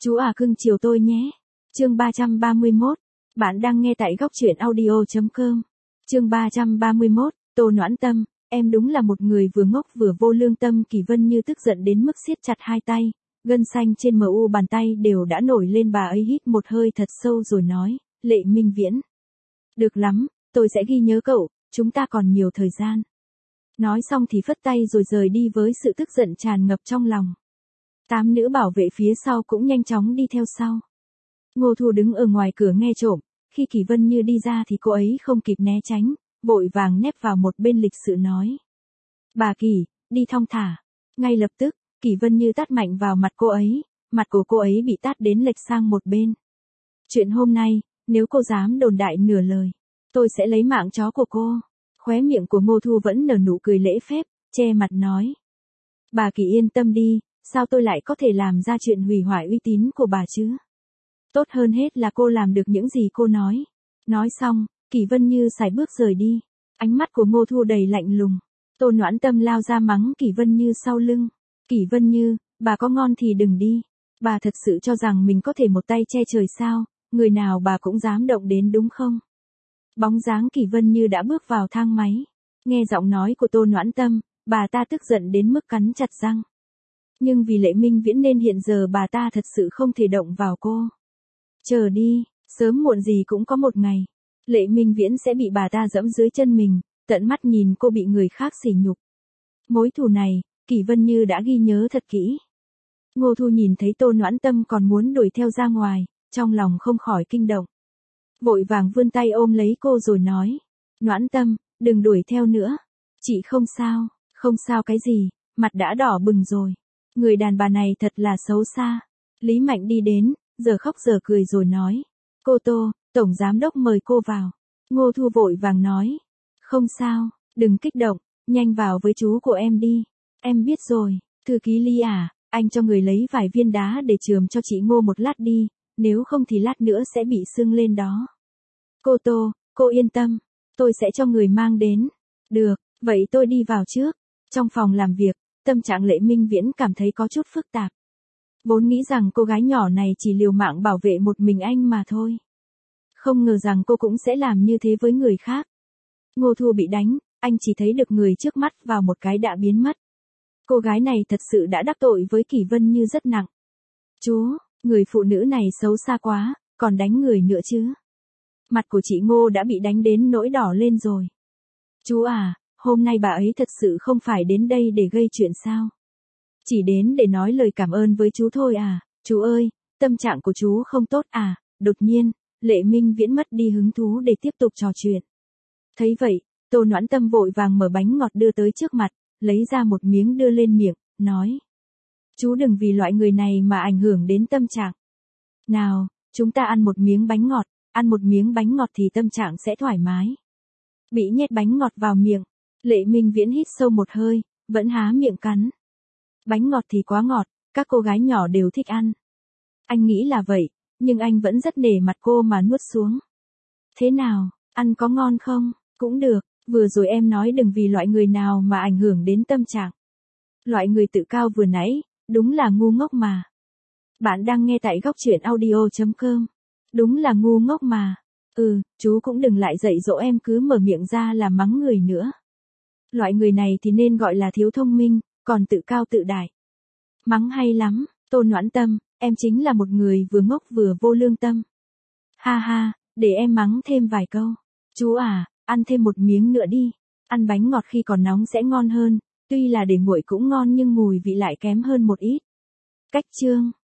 Chú à cưng chiều tôi nhé. Chương 331. Bạn đang nghe tại góc truyện audio.com. Chương 331. Tô Noãn Tâm, em đúng là một người vừa ngốc vừa vô lương tâm. Kỳ Vân Như tức giận đến mức siết chặt hai tay, gân xanh trên mu bàn tay đều đã nổi lên. Bà ấy hít một hơi thật sâu rồi nói, Lệ Minh Viễn. Được lắm, tôi sẽ ghi nhớ cậu, chúng ta còn nhiều thời gian. Nói xong thì phất tay rồi rời đi với sự tức giận tràn ngập trong lòng. 8 nữ bảo vệ phía sau cũng nhanh chóng đi theo sau. Ngô Thu đứng ở ngoài cửa nghe trộm, khi Kỳ Vân Như đi ra thì cô ấy không kịp né tránh, vội vàng nép vào một bên lịch sự nói. Bà Kỳ, đi thong thả. Ngay lập tức, Kỳ Vân Như tát mạnh vào mặt cô ấy, mặt của cô ấy bị tát đến lệch sang một bên. Chuyện hôm nay, nếu cô dám đồn đại nửa lời, tôi sẽ lấy mạng chó của cô. Khóe miệng của Ngô Thu vẫn nở nụ cười lễ phép, che mặt nói. Bà Kỳ yên tâm đi, sao tôi lại có thể làm ra chuyện hủy hoại uy tín của bà chứ? Tốt hơn hết là cô làm được những gì cô nói. Nói xong, Kỳ Vân Như sải bước rời đi. Ánh mắt của Ngô Thu đầy lạnh lùng. Tô Noãn Tâm lao ra mắng Kỳ Vân Như sau lưng. Kỳ Vân Như, bà có ngon thì đừng đi. Bà thật sự cho rằng mình có thể một tay che trời sao? Người nào bà cũng dám động đến đúng không? Bóng dáng Kỳ Vân Như đã bước vào thang máy. Nghe giọng nói của Tô Noãn Tâm, bà ta tức giận đến mức cắn chặt răng. Nhưng vì Lệ Minh Viễn nên hiện giờ bà ta thật sự không thể động vào cô. Chờ đi, sớm muộn gì cũng có một ngày, Lệ Minh Viễn sẽ bị bà ta giẫm dưới chân mình, tận mắt nhìn cô bị người khác sỉ nhục. Mối thù này, Kỳ Vân Như đã ghi nhớ thật kỹ. Ngô Thu nhìn thấy Tô Noãn Tâm còn muốn đuổi theo ra ngoài, trong lòng không khỏi kinh động. Vội vàng vươn tay ôm lấy cô rồi nói, Noãn Tâm, đừng đuổi theo nữa. Chị không sao cái gì, mặt đã đỏ bừng rồi. Người đàn bà này thật là xấu xa. Lý Mạnh đi đến, giờ khóc giờ cười rồi nói. Cô Tô, Tổng Giám Đốc mời cô vào. Ngô Thu vội vàng nói. Không sao, đừng kích động, nhanh vào với chú của em đi. Em biết rồi, thư ký Lý à, anh cho người lấy vài viên đá để chườm cho chị Ngô một lát đi, nếu không thì lát nữa sẽ bị sưng lên đó. Cô Tô, cô yên tâm, tôi sẽ cho người mang đến. Được, vậy tôi đi vào trước. Trong phòng làm việc, tâm trạng Lệ Minh Viễn cảm thấy có chút phức tạp. Vốn nghĩ rằng cô gái nhỏ này chỉ liều mạng bảo vệ một mình anh mà thôi. Không ngờ rằng cô cũng sẽ làm như thế với người khác. Ngô Thu bị đánh, anh chỉ thấy được người trước mắt vào một cái đã biến mất. Cô gái này thật sự đã đắc tội với Kỳ Vân Như rất nặng. Chú, người phụ nữ này xấu xa quá, còn đánh người nữa chứ. Mặt của chị Ngô đã bị đánh đến nỗi đỏ lên rồi. Chú à, hôm nay bà ấy thật sự không phải đến đây để gây chuyện sao? Chỉ đến để nói lời cảm ơn với chú thôi à, chú ơi, tâm trạng của chú không tốt à? Đột nhiên, Lệ Minh Viễn mất đi hứng thú để tiếp tục trò chuyện. Thấy vậy, Tô Noãn Tâm vội vàng mở bánh ngọt đưa tới trước mặt, lấy ra một miếng đưa lên miệng, nói. Chú đừng vì loại người này mà ảnh hưởng đến tâm trạng. Nào, chúng ta ăn một miếng bánh ngọt, ăn một miếng bánh ngọt thì tâm trạng sẽ thoải mái. Bị nhét bánh ngọt vào miệng, Lệ Minh Viễn hít sâu một hơi, vẫn há miệng cắn. Bánh ngọt thì quá ngọt, các cô gái nhỏ đều thích ăn. Anh nghĩ là vậy, nhưng anh vẫn rất nể mặt cô mà nuốt xuống. Thế nào, ăn có ngon không? Cũng được, vừa rồi em nói đừng vì loại người nào mà ảnh hưởng đến tâm trạng. Loại người tự cao vừa nãy, đúng là ngu ngốc mà. Bạn đang nghe tại góc truyện audio.com. Đúng là ngu ngốc mà. Chú cũng đừng lại dạy dỗ em cứ mở miệng ra là mắng người nữa. Loại người này thì nên gọi là thiếu thông minh, còn tự cao tự đại. Mắng hay lắm, Tô Noãn Tâm, em chính là một người vừa ngốc vừa vô lương tâm. Ha ha, để em mắng thêm vài câu. Chú à, ăn thêm một miếng nữa đi. Ăn bánh ngọt khi còn nóng sẽ ngon hơn, tuy là để nguội cũng ngon nhưng mùi vị lại kém hơn một ít. Cách chương